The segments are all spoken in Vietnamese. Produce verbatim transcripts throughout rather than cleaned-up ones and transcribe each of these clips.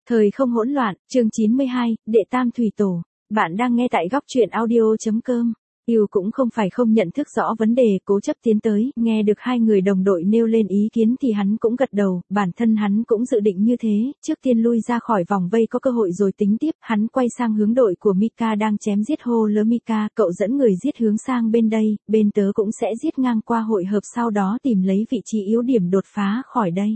Thời không hỗn loạn, chương chín mươi hai, Đệ Tam Thủy Tổ. Bạn đang nghe tại góc truyện audio.com. Yêu cũng không phải không nhận thức rõ vấn đề, cố chấp tiến tới, nghe được hai người đồng đội nêu lên ý kiến thì hắn cũng gật đầu, bản thân hắn cũng dự định như thế, trước tiên lui ra khỏi vòng vây có cơ hội rồi tính tiếp, hắn quay sang hướng đội của Mika đang chém giết hô lớ Mika, cậu dẫn người giết hướng sang bên đây, bên tớ cũng sẽ giết ngang qua hội hợp sau đó tìm lấy vị trí yếu điểm đột phá khỏi đây.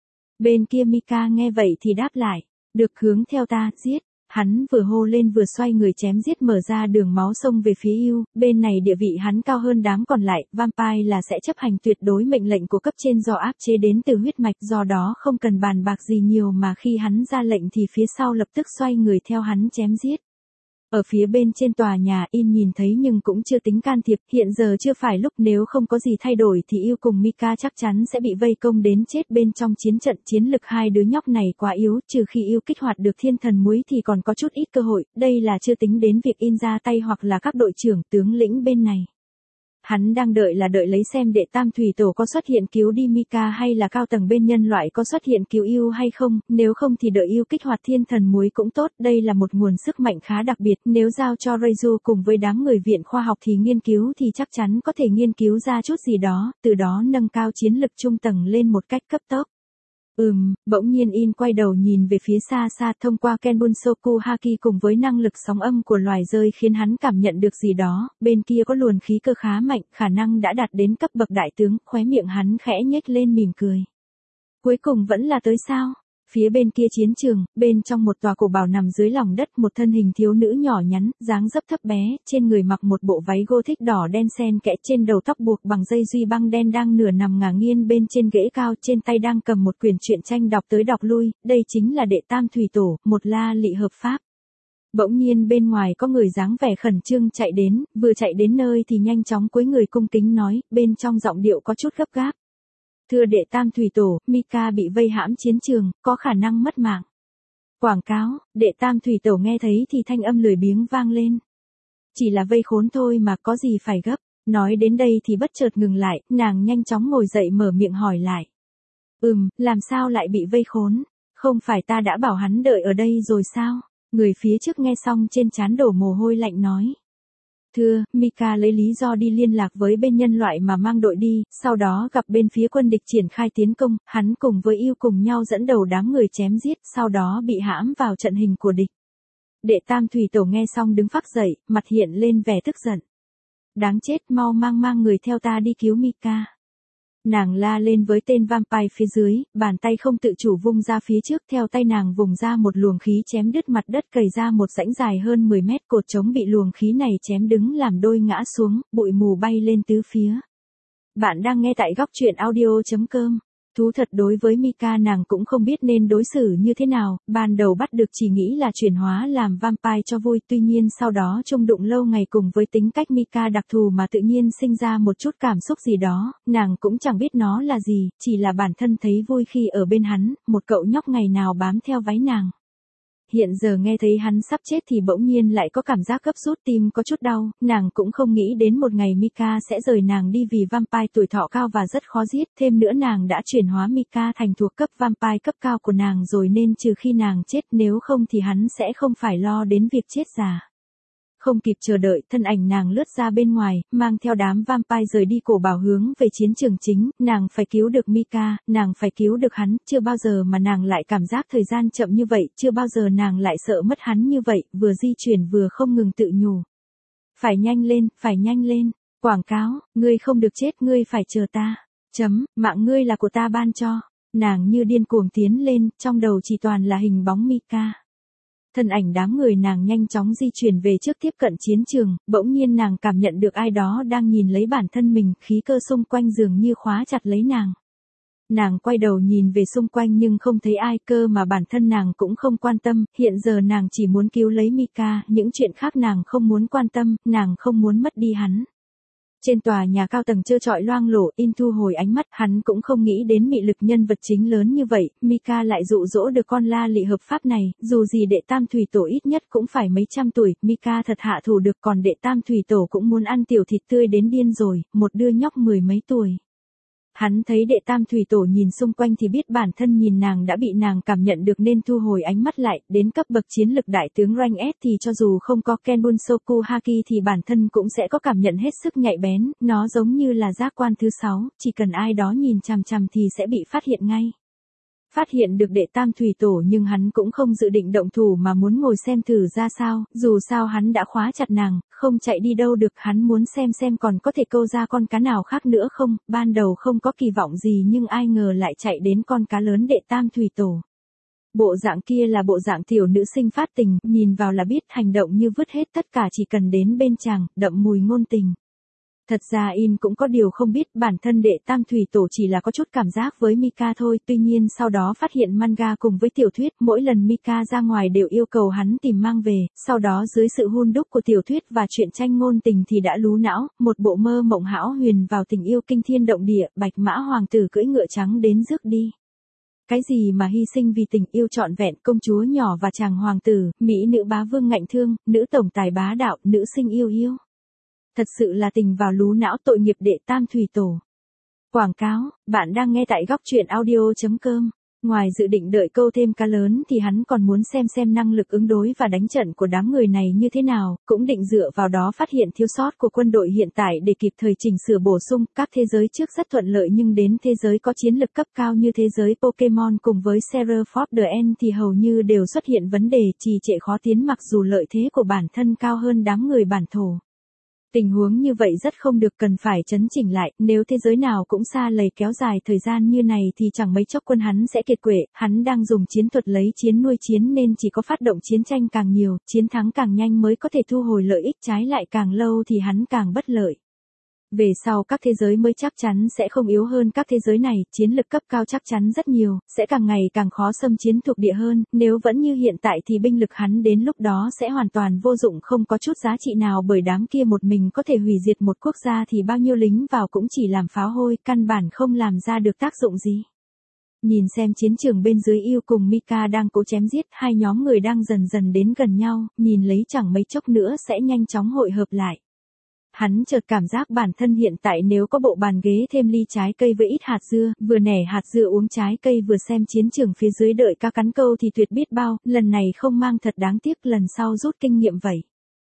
Bên kia Mika nghe vậy thì đáp lại. Được, hướng theo ta, giết. Hắn vừa hô lên vừa xoay người chém giết mở ra đường máu xông về phía yêu, bên này địa vị hắn cao hơn đám còn lại, vampire là sẽ chấp hành tuyệt đối mệnh lệnh của cấp trên do áp chế đến từ huyết mạch, do đó không cần bàn bạc gì nhiều mà khi hắn ra lệnh thì phía sau lập tức xoay người theo hắn chém giết. Ở phía bên trên tòa nhà In nhìn thấy nhưng cũng chưa tính can thiệp, hiện giờ chưa phải lúc, nếu không có gì thay đổi thì yêu cùng Mika chắc chắn sẽ bị vây công đến chết bên trong chiến trận. Chiến lực hai đứa nhóc này quá yếu, trừ khi yêu kích hoạt được thiên thần muối thì còn có chút ít cơ hội, đây là chưa tính đến việc In ra tay hoặc là các đội trưởng tướng lĩnh bên này. Hắn đang đợi là đợi lấy xem Đệ Tam Thủy Tổ có xuất hiện cứu đi Mika hay là cao tầng bên nhân loại có xuất hiện cứu yêu hay không, nếu không thì đợi yêu kích hoạt thiên thần muối cũng tốt, đây là một nguồn sức mạnh khá đặc biệt, nếu giao cho Reizu cùng với đám người viện khoa học thì nghiên cứu thì chắc chắn có thể nghiên cứu ra chút gì đó, từ đó nâng cao chiến lực trung tầng lên một cách cấp tốc. Ừm, bỗng nhiên In quay đầu nhìn về phía xa xa thông qua Kenbunsoku Haki cùng với năng lực sóng âm của loài rơi khiến hắn cảm nhận được gì đó, bên kia có luồn khí cơ khá mạnh, khả năng đã đạt đến cấp bậc đại tướng, khóe miệng hắn khẽ nhếch lên mỉm cười. Cuối cùng vẫn là tới sao? Phía bên kia chiến trường, bên trong một tòa cổ bảo nằm dưới lòng đất một thân hình thiếu nữ nhỏ nhắn, dáng dấp thấp bé, trên người mặc một bộ váy Gothic đỏ đen xen kẽ, trên đầu tóc buộc bằng dây duy băng đen đang nửa nằm ngả nghiêng bên trên ghế cao, trên tay đang cầm một quyển truyện tranh đọc tới đọc lui, đây chính là Đệ Tam Thủy Tổ, một la lị hợp pháp. Bỗng nhiên bên ngoài có người dáng vẻ khẩn trương chạy đến, vừa chạy đến nơi thì nhanh chóng cúi người cung kính nói, bên trong giọng điệu có chút gấp gáp. Thưa Đệ Tam Thủy Tổ, Mika bị vây hãm chiến trường, có khả năng mất mạng. Quảng cáo, Đệ Tam Thủy Tổ nghe thấy thì thanh âm lười biếng vang lên. Chỉ là vây khốn thôi mà có gì phải gấp. Nói đến đây thì bất chợt ngừng lại, nàng nhanh chóng ngồi dậy mở miệng hỏi lại. Ừm, làm sao lại bị vây khốn? Không phải ta đã bảo hắn đợi ở đây rồi sao? Người phía trước nghe xong trên trán đổ mồ hôi lạnh nói. Thưa, Mika lấy lý do đi liên lạc với bên nhân loại mà mang đội đi, sau đó gặp bên phía quân địch triển khai tiến công, hắn cùng với yêu cùng nhau dẫn đầu đám người chém giết, sau đó bị hãm vào trận hình của địch. Đệ Tam Thủy Tổ nghe xong đứng phác dậy, mặt hiện lên vẻ tức giận. Đáng chết, mau mang mang người theo ta đi cứu Mika. Nàng la lên với tên vampire phía dưới, bàn tay không tự chủ vung ra phía trước, theo tay nàng vùng ra một luồng khí chém đứt mặt đất cày ra một rãnh dài hơn mười mét, cột trống bị luồng khí này chém đứng làm đôi ngã xuống, bụi mù bay lên tứ phía. Bạn đang nghe tại góc truyện audio.com. Thú thật đối với Mika nàng cũng không biết nên đối xử như thế nào, ban đầu bắt được chỉ nghĩ là chuyển hóa làm vampire cho vui, tuy nhiên sau đó chung đụng lâu ngày cùng với tính cách Mika đặc thù mà tự nhiên sinh ra một chút cảm xúc gì đó, nàng cũng chẳng biết nó là gì, chỉ là bản thân thấy vui khi ở bên hắn, một cậu nhóc ngày nào bám theo váy nàng. Hiện giờ nghe thấy hắn sắp chết thì bỗng nhiên lại có cảm giác gấp rút, tim có chút đau, nàng cũng không nghĩ đến một ngày Mika sẽ rời nàng đi vì vampire tuổi thọ cao và rất khó giết, thêm nữa nàng đã chuyển hóa Mika thành thuộc cấp vampire cấp cao của nàng rồi nên trừ khi nàng chết, nếu không thì hắn sẽ không phải lo đến việc chết già. Không kịp chờ đợi, thân ảnh nàng lướt ra bên ngoài, mang theo đám vampire rời đi cổ bảo hướng về chiến trường chính, nàng phải cứu được Mika, nàng phải cứu được hắn, chưa bao giờ mà nàng lại cảm giác thời gian chậm như vậy, chưa bao giờ nàng lại sợ mất hắn như vậy, vừa di chuyển vừa không ngừng tự nhủ. Phải nhanh lên, phải nhanh lên, quảng cáo, ngươi không được chết, ngươi phải chờ ta, chấm, mạng ngươi là của ta ban cho, nàng như điên cuồng tiến lên, trong đầu chỉ toàn là hình bóng Mika. Thân ảnh đám người nàng nhanh chóng di chuyển về trước tiếp cận chiến trường, bỗng nhiên nàng cảm nhận được ai đó đang nhìn lấy bản thân mình, khí cơ xung quanh dường như khóa chặt lấy nàng. Nàng quay đầu nhìn về xung quanh nhưng không thấy ai, cơ mà bản thân nàng cũng không quan tâm, hiện giờ nàng chỉ muốn cứu lấy Mika, những chuyện khác nàng không muốn quan tâm, nàng không muốn mất đi hắn. Trên tòa nhà cao tầng trơ trọi loang lổ, In thu hồi ánh mắt, hắn cũng không nghĩ đến mị lực nhân vật chính lớn như vậy, Mika lại dụ dỗ được con la lị hợp pháp này, dù gì Đệ Tam Thủy Tổ ít nhất cũng phải mấy trăm tuổi, Mika thật hạ thủ được, còn Đệ Tam Thủy Tổ cũng muốn ăn tiểu thịt tươi đến điên rồi, một đứa nhóc mười mấy tuổi. Hắn thấy đệ tam thủy tổ nhìn xung quanh thì biết bản thân nhìn nàng đã bị nàng cảm nhận được nên thu hồi ánh mắt lại, đến cấp bậc chiến lực đại tướng rank S thì cho dù không có Kenbunsoku Haki thì bản thân cũng sẽ có cảm nhận hết sức nhạy bén, nó giống như là giác quan thứ sáu, chỉ cần ai đó nhìn chằm chằm thì sẽ bị phát hiện ngay. Phát hiện được đệ tam thủy tổ nhưng hắn cũng không dự định động thủ mà muốn ngồi xem thử ra sao, dù sao hắn đã khóa chặt nàng, không chạy đi đâu được, hắn muốn xem xem còn có thể câu ra con cá nào khác nữa không, ban đầu không có kỳ vọng gì nhưng ai ngờ lại chạy đến con cá lớn đệ tam thủy tổ. Bộ dạng kia là bộ dạng tiểu nữ sinh phát tình, nhìn vào là biết hành động như vứt hết tất cả chỉ cần đến bên chàng, đậm mùi ngôn tình. Thật ra In cũng có điều không biết bản thân đệ tam thủy tổ chỉ là có chút cảm giác với Mika thôi, tuy nhiên sau đó phát hiện manga cùng với tiểu thuyết, mỗi lần Mika ra ngoài đều yêu cầu hắn tìm mang về, sau đó dưới sự hun đúc của tiểu thuyết và truyện tranh ngôn tình thì đã lú não, một bộ mơ mộng hão huyền vào tình yêu kinh thiên động địa, bạch mã hoàng tử cưỡi ngựa trắng đến rước đi. Cái gì mà hy sinh vì tình yêu trọn vẹn, công chúa nhỏ và chàng hoàng tử, mỹ nữ bá vương ngạnh thương, nữ tổng tài bá đạo, nữ sinh yêu yêu. Thật sự là tình vào lú não, tội nghiệp đệ tam thủy tổ. Quảng cáo, bạn đang nghe tại góc truyện audio chấm com. Ngoài dự định đợi câu thêm cá lớn thì hắn còn muốn xem xem năng lực ứng đối và đánh trận của đám người này như thế nào, cũng định dựa vào đó phát hiện thiếu sót của quân đội hiện tại để kịp thời chỉnh sửa bổ sung. Các thế giới trước rất thuận lợi nhưng đến thế giới có chiến lực cấp cao như thế giới Pokemon cùng với Seraph of the End thì hầu như đều xuất hiện vấn đề trì trệ khó tiến mặc dù lợi thế của bản thân cao hơn đám người bản thổ. Tình huống như vậy rất không được, cần phải chấn chỉnh lại, nếu thế giới nào cũng xa lầy kéo dài thời gian như này thì chẳng mấy chốc quân hắn sẽ kiệt quệ, hắn đang dùng chiến thuật lấy chiến nuôi chiến nên chỉ có phát động chiến tranh càng nhiều, chiến thắng càng nhanh mới có thể thu hồi lợi ích, trái lại càng lâu thì hắn càng bất lợi. Về sau các thế giới mới chắc chắn sẽ không yếu hơn các thế giới này, chiến lực cấp cao chắc chắn rất nhiều, sẽ càng ngày càng khó xâm chiếm thuộc địa hơn, nếu vẫn như hiện tại thì binh lực hắn đến lúc đó sẽ hoàn toàn vô dụng, không có chút giá trị nào bởi đám kia một mình có thể hủy diệt một quốc gia thì bao nhiêu lính vào cũng chỉ làm pháo hôi, căn bản không làm ra được tác dụng gì. Nhìn xem chiến trường bên dưới, Yêu cùng Mika đang cố chém giết, hai nhóm người đang dần dần đến gần nhau, nhìn lấy chẳng mấy chốc nữa sẽ nhanh chóng hội hợp lại. Hắn chợt cảm giác bản thân hiện tại nếu có bộ bàn ghế thêm ly trái cây với ít hạt dưa, vừa nẻ hạt dưa uống trái cây vừa xem chiến trường phía dưới đợi cá cắn câu thì tuyệt biết bao, lần này không mang thật đáng tiếc, lần sau rút kinh nghiệm vậy.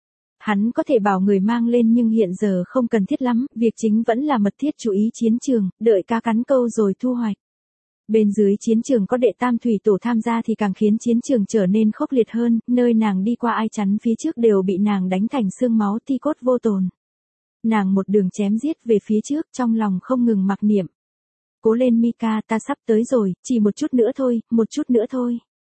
Hắn có thể bảo người mang lên nhưng hiện giờ không cần thiết lắm, việc chính vẫn là mật thiết chú ý chiến trường, đợi cá cắn câu rồi thu hoạch. Bên dưới chiến trường có đệ tam thủy tổ tham gia thì càng khiến chiến trường trở nên khốc liệt hơn, nơi nàng đi qua ai chắn phía trước đều bị nàng đánh thành xương máu ti cốt vô tồn. Nàng một đường chém giết về phía trước, trong lòng không ngừng mặc niệm. Cố lên Mika, ta sắp tới rồi, chỉ một chút nữa thôi, một chút nữa thôi.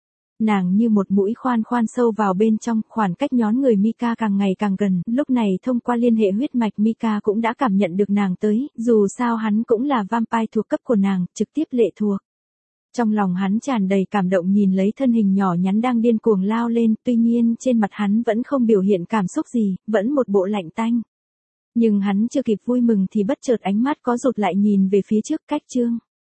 Nàng như một mũi khoan khoan sâu vào bên trong, khoảng cách nhón người Mika càng ngày càng gần, lúc này thông qua liên hệ huyết mạch Mika cũng đã cảm nhận được nàng tới, dù sao hắn cũng là vampire thuộc cấp của nàng, trực tiếp lệ thuộc. Trong lòng hắn tràn đầy cảm động nhìn lấy thân hình nhỏ nhắn đang điên cuồng lao lên, tuy nhiên trên mặt hắn vẫn không biểu hiện cảm xúc gì, vẫn một bộ lạnh tanh. Nhưng hắn chưa kịp vui mừng thì bất chợt ánh mắt có rụt lại nhìn về phía trước, cách chương.